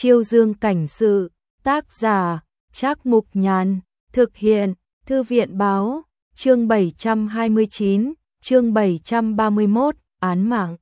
Chiêu Dương cảnh sự, tác giả, Trác Mục Nhàn, thực hiện, Thư viện báo, chương 729, chương 731, án mạng.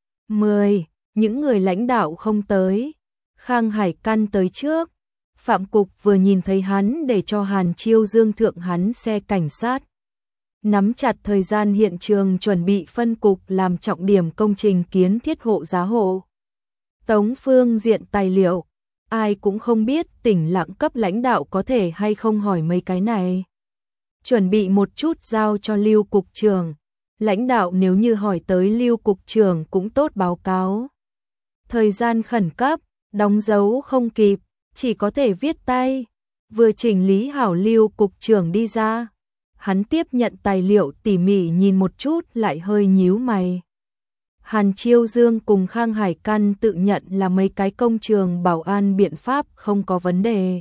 10. Những người lãnh đạo không tới. Khang Hải Căn tới trước. Phạm Cục vừa nhìn thấy hắn để cho Hàn Chiêu Dương thượng hắn xe cảnh sát. Nắm chặt thời gian hiện trường chuẩn bị phân cục làm trọng điểm công trình kiến thiết hộ giá hộ. Tống phương diện tài liệu. Ai cũng không biết tỉnh Lạng cấp lãnh đạo có thể hay không hỏi mấy cái này. Chuẩn bị một chút giao cho Lưu Cục trưởng. Lãnh đạo nếu như hỏi tới Lưu Cục trưởng cũng tốt báo cáo. Thời gian khẩn cấp, đóng dấu không kịp, chỉ có thể viết tay. Vừa chỉnh lý hảo Lưu Cục trưởng đi ra. Hắn tiếp nhận tài liệu tỉ mỉ nhìn một chút lại hơi nhíu mày. Hàn Chiêu Dương cùng Khang Hải Căn tự nhận là mấy cái công trường bảo an biện pháp không có vấn đề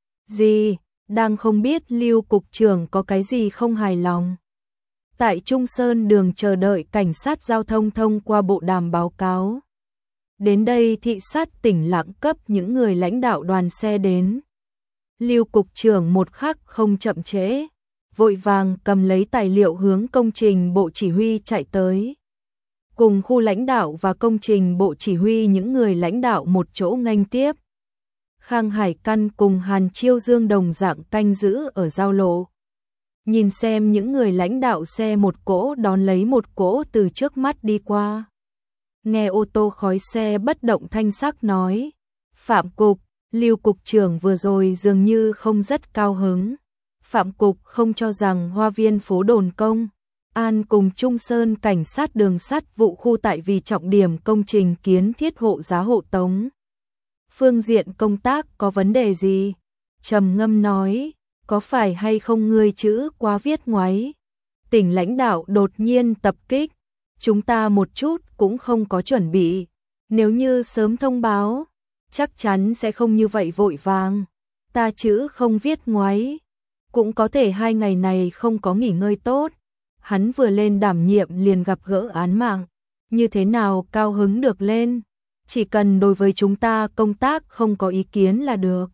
gì, đang không biết Lưu Cục trưởng có cái gì không hài lòng. Tại Trung Sơn đường chờ đợi cảnh sát giao thông thông qua bộ đàm báo cáo. Đến đây thị sát tỉnh Lạng cấp những người lãnh đạo đoàn xe đến. Lưu Cục trưởng một khắc không chậm trễ, vội vàng cầm lấy tài liệu hướng công trình bộ chỉ huy chạy tới. Cùng khu lãnh đạo và công trình bộ chỉ huy những người lãnh đạo một chỗ nghênh tiếp. Khang Hải Căn cùng Hàn Chiêu Dương đồng dạng canh giữ ở giao lộ. Nhìn xem những người lãnh đạo xe một cỗ đón lấy một cỗ từ trước mắt đi qua. Nghe ô tô khói xe bất động thanh sắc nói. Phạm Cục, Lưu Cục trưởng vừa rồi dường như không rất cao hứng. Phạm Cục không cho rằng Hoa Viên phố Đồn Công An cùng Trung Sơn cảnh sát đường sắt vụ khu tại vì trọng điểm công trình kiến thiết hộ giá hộ tống. Phương diện công tác có vấn đề gì? Trầm ngâm nói, có phải hay không ngươi chữ quá viết ngoáy? Tỉnh lãnh đạo đột nhiên tập kích, chúng ta một chút cũng không có chuẩn bị. Nếu như sớm thông báo, chắc chắn sẽ không như vậy vội vàng. Ta chữ không viết ngoáy, cũng có thể 2 ngày này không có nghỉ ngơi tốt. Hắn vừa lên đảm nhiệm liền gặp gỡ án mạng, như thế nào cao hứng được lên, chỉ cần đối với chúng ta công tác không có ý kiến là được.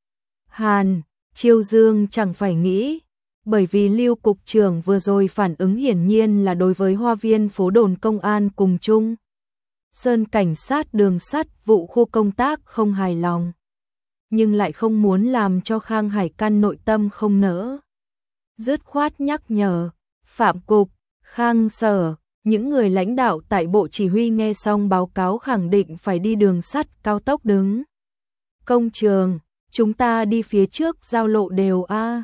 Hàn Chiêu Dương chẳng phải nghĩ, bởi vì Lưu Cục trưởng vừa rồi phản ứng hiển nhiên là đối với Hoa Viên phố Đồn Công An cùng Trung Sơn cảnh sát đường sắt vụ khu công tác không hài lòng, nhưng lại không muốn làm cho Khang Hải Căn nội tâm không nỡ. Dứt khoát nhắc nhở. Phạm Cục, Khang Sở, những người lãnh đạo tại bộ chỉ huy nghe xong báo cáo khẳng định phải đi đường sắt cao tốc đứng. Công trường, chúng ta đi phía trước giao lộ đều a.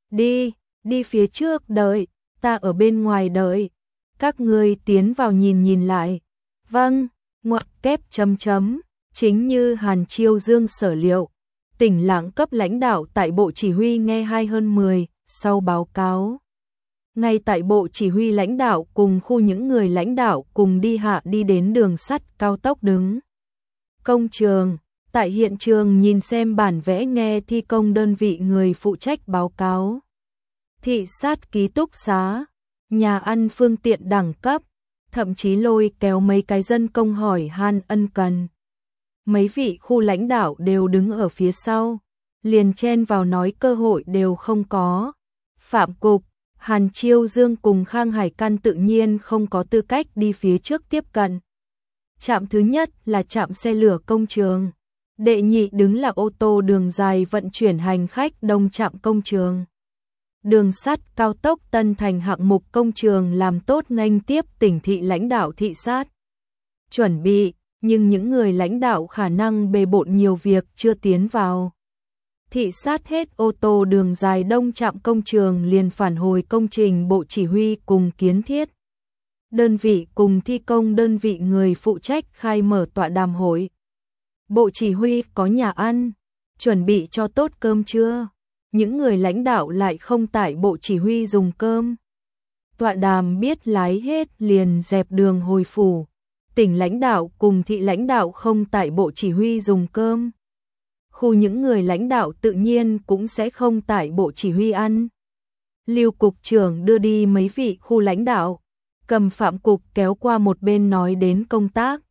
Đi phía trước đợi, ta ở bên ngoài đợi. Các ngươi tiến vào nhìn lại. Vâng, ngoặc kép chấm chấm, chính như Hàn Chiêu Dương sở liệu. Tỉnh Lạng cấp lãnh đạo tại bộ chỉ huy nghe 2 hơn 10, sau báo cáo. Ngay tại bộ chỉ huy lãnh đạo cùng khu những người lãnh đạo cùng đi hạ đi đến đường sắt cao tốc đứng. Công trường, tại hiện trường nhìn xem bản vẽ nghe thi công đơn vị người phụ trách báo cáo. Thị sát ký túc xá, nhà ăn phương tiện đẳng cấp, thậm chí lôi kéo mấy cái dân công hỏi han ân cần. Mấy vị khu lãnh đạo đều đứng ở phía sau, liền chen vào nói cơ hội đều không có. Phạm Cục, Hàn Chiêu Dương cùng Khang Hải Căn tự nhiên không có tư cách đi phía trước tiếp cận. Trạm thứ nhất là trạm xe lửa công trường. Đệ nhị đứng là ô tô đường dài vận chuyển hành khách đông trạm công trường. Đường sắt cao tốc Tân Thành hạng mục công trường làm tốt nghênh tiếp tỉnh thị lãnh đạo thị sát. Chuẩn bị, nhưng những người lãnh đạo khả năng bề bộn nhiều việc chưa tiến vào. Thị sát hết ô tô đường dài đông trạm công trường liền phản hồi công trình bộ chỉ huy cùng kiến thiết. Đơn vị cùng thi công đơn vị người phụ trách khai mở tọa đàm hội. Bộ chỉ huy có nhà ăn, chuẩn bị cho tốt cơm trưa. Những người lãnh đạo lại không tại bộ chỉ huy dùng cơm. Tọa đàm biết lái hết liền dẹp đường hồi phủ. Tỉnh lãnh đạo cùng thị lãnh đạo không tại bộ chỉ huy dùng cơm. Khu những người lãnh đạo tự nhiên cũng sẽ không tại bộ chỉ huy ăn. Lưu Cục trưởng đưa đi mấy vị khu lãnh đạo, cầm Phạm Cục kéo qua một bên nói đến công tác.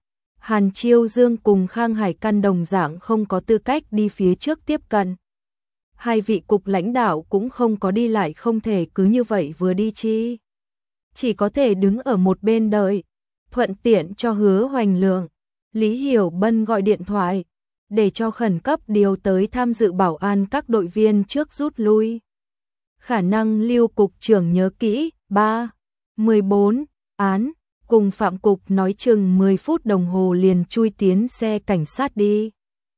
Hàn Chiêu Dương cùng Khang Hải Căn đồng dạng không có tư cách đi phía trước tiếp cận. Hai vị cục lãnh đạo cũng không có đi lại, không thể cứ như vậy vừa đi chi. Chỉ có thể đứng ở một bên đợi, thuận tiện cho Hứa Hoành Lượng, Lý Hiểu Bân gọi điện thoại, để cho khẩn cấp điều tới tham dự bảo an các đội viên trước rút lui. Khả năng Lưu cục trưởng nhớ kỹ, 3-14 án, cùng Phạm cục nói chừng 10 phút đồng hồ liền chui tiến xe cảnh sát đi.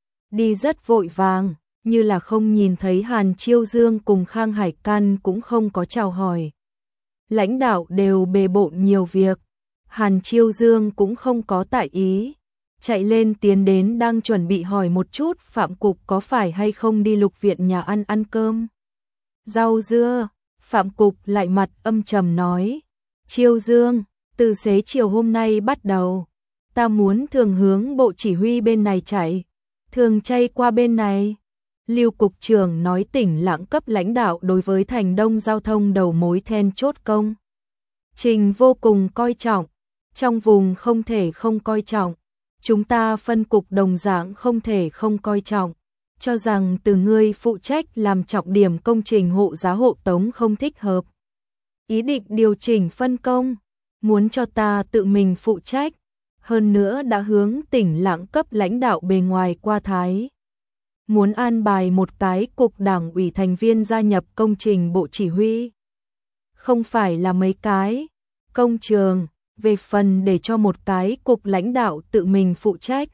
Đi rất vội vàng, như là không nhìn thấy Hàn Chiêu Dương cùng Khang Hải Căn cũng không có chào hỏi. Lãnh đạo đều bề bộn nhiều việc, Hàn Chiêu Dương cũng không có tại ý. Chạy lên tiến đến đang chuẩn bị hỏi một chút Phạm cục có phải hay không đi Lục Viện nhà ăn cơm. Rau dưa, Phạm cục lại mặt âm trầm nói. Chiêu Dương, từ xế chiều hôm nay bắt đầu, ta muốn thường hướng bộ chỉ huy bên này chạy, thường chay qua bên này. Lưu cục trưởng nói tỉnh Lạng cấp lãnh đạo đối với thành Đông giao thông đầu mối then chốt công trình vô cùng coi trọng, trong vùng không thể không coi trọng. Chúng ta phân cục đồng dạng không thể không coi trọng, cho rằng từ ngươi phụ trách làm trọng điểm công trình hộ giá hộ tống không thích hợp. Ý định điều chỉnh phân công, muốn cho ta tự mình phụ trách, hơn nữa đã hướng tỉnh Lạng cấp lãnh đạo bề ngoài qua thái. Muốn an bài một cái cục đảng ủy thành viên gia nhập công trình bộ chỉ huy. Không phải là mấy cái công trường, về phần để cho một cái cục lãnh đạo tự mình phụ trách.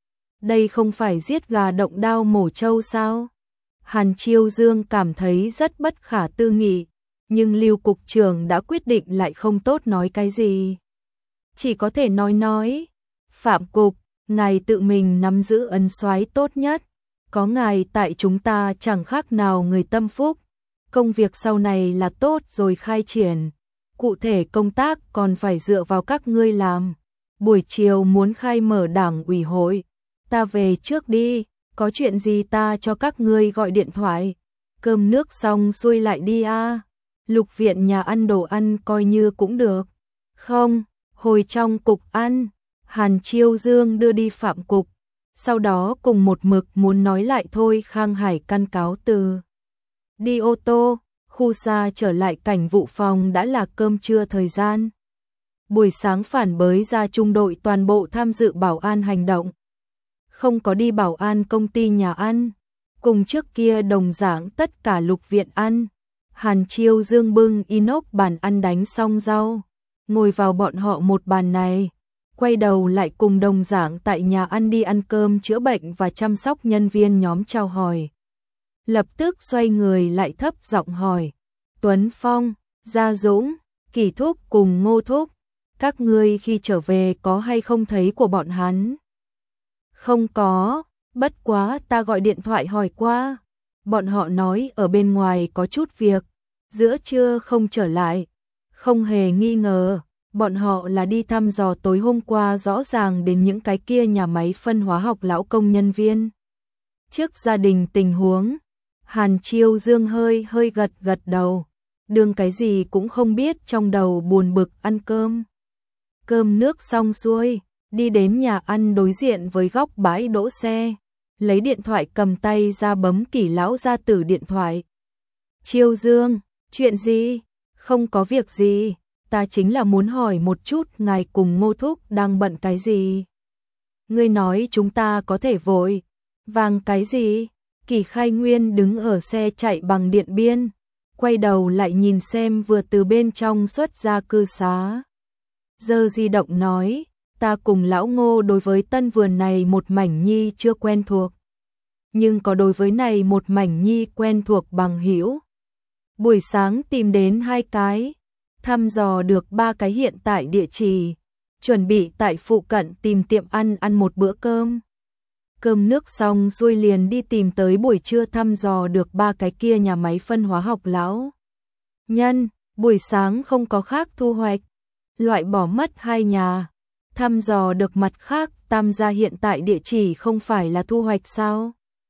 Đây không phải giết gà động đao mổ trâu sao? Hàn Chiêu Dương cảm thấy rất bất khả tư nghị, nhưng Lưu cục trưởng đã quyết định lại không tốt nói cái gì. Chỉ có thể nói, Phạm cục, ngài tự mình nắm giữ ấn soái tốt nhất, có ngài tại chúng ta chẳng khác nào người tâm phúc, công việc sau này là tốt rồi khai triển. Cụ thể công tác còn phải dựa vào các ngươi làm. Buổi chiều muốn khai mở đảng ủy hội, ta về trước đi, có chuyện gì ta cho các ngươi gọi điện thoại. Cơm nước xong xuôi lại đi a. Lục Viện nhà ăn đồ ăn coi như cũng được. Không, hồi trong cục ăn. Hàn Chiêu Dương đưa đi Phạm cục, sau đó cùng một mực muốn nói lại thôi Khang Hải Căn cáo từ. Đi ô tô. Khu xa trở lại cảnh vụ phòng đã là cơm trưa thời gian. Buổi sáng phản bới ra trung đội toàn bộ tham dự bảo an hành động. Không có đi bảo an công ty nhà ăn. Cùng trước kia đồng dạng tất cả Lục Viện ăn. Hàn Chiêu Dương bưng inox bàn ăn đánh xong rau. Ngồi vào bọn họ một bàn này. Quay đầu lại cùng đồng dạng tại nhà ăn đi ăn cơm chữa bệnh và chăm sóc nhân viên nhóm chào hỏi. Lập tức xoay người lại thấp giọng hỏi. Tuấn Phong, Gia Dũng, Kỳ Thúc cùng Ngô Thúc, các ngươi khi trở về có hay không thấy của bọn hắn? Không có, bất quá ta gọi điện thoại hỏi qua. Bọn họ nói ở bên ngoài có chút việc, giữa trưa không trở lại. Không hề nghi ngờ, bọn họ là đi thăm dò tối hôm qua rõ ràng đến những cái kia nhà máy phân hóa học lão công nhân viên. Trước gia đình tình huống, Hàn Chiêu Dương hơi gật đầu, đương cái gì cũng không biết trong đầu buồn bực ăn cơm. Cơm nước xong xuôi, đi đến nhà ăn đối diện với góc bãi đỗ xe, lấy điện thoại cầm tay ra bấm Kỷ lão gia tử điện thoại. Chiêu Dương, chuyện gì? Không có việc gì, ta chính là muốn hỏi một chút ngài cùng Ngô Thúc đang bận cái gì? Ngươi nói chúng ta có thể vội vàng cái gì? Kỷ Khai Nguyên đứng ở xe chạy bằng điện biên, quay đầu lại nhìn xem vừa từ bên trong xuất ra cư xá. Giơ di động nói, ta cùng lão Ngô đối với tân vườn này một mảnh nhi chưa quen thuộc, nhưng có đối với này một mảnh nhi quen thuộc bằng hữu. Buổi sáng tìm đến 2 cái, thăm dò được 3 cái hiện tại địa chỉ, chuẩn bị tại phụ cận tìm tiệm ăn một bữa cơm. Cơm nước xong xuôi liền đi tìm tới buổi trưa thăm dò được 3 cái kia nhà máy phân hóa học lão nhân, buổi sáng không có khác thu hoạch, loại bỏ mất 2 nhà, thăm dò được mặt khác tam gia hiện tại địa chỉ không phải là thu hoạch sao?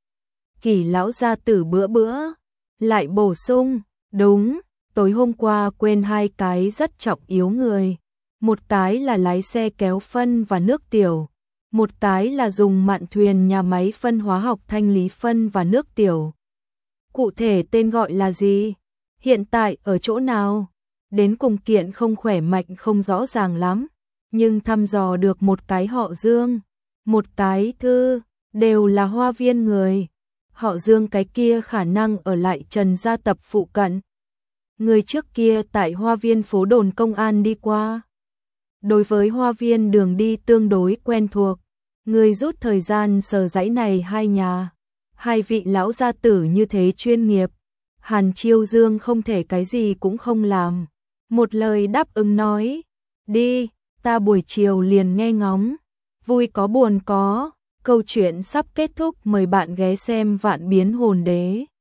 Kỷ lão gia tử bữa lại bổ sung, đúng, tối hôm qua quên 2 cái rất trọng yếu người, một cái là lái xe kéo phân và nước tiểu, một cái là dùng mạn thuyền nhà máy phân hóa học thanh lý phân và nước tiểu. Cụ thể tên gọi là gì? Hiện tại ở chỗ nào? Đến cùng kiện không khỏe mạnh không rõ ràng lắm, nhưng thăm dò được một cái họ Dương, một cái Thư, đều là Hoa Viên người. Họ Dương cái kia khả năng ở lại Trần gia tập phụ cận. Người trước kia tại Hoa Viên phố đồn công an đi qua. Đối với Hoa Viên đường đi tương đối quen thuộc, người rút thời gian sờ dãy này hai nhà. Hai vị lão gia tử như thế chuyên nghiệp, Hàn Chiêu Dương không thể cái gì cũng không làm. Một lời đáp ứng nói, đi, ta buổi chiều liền nghe ngóng, vui có buồn có, câu chuyện sắp kết thúc, mời bạn ghé xem Vạn Biến Hồn Đế.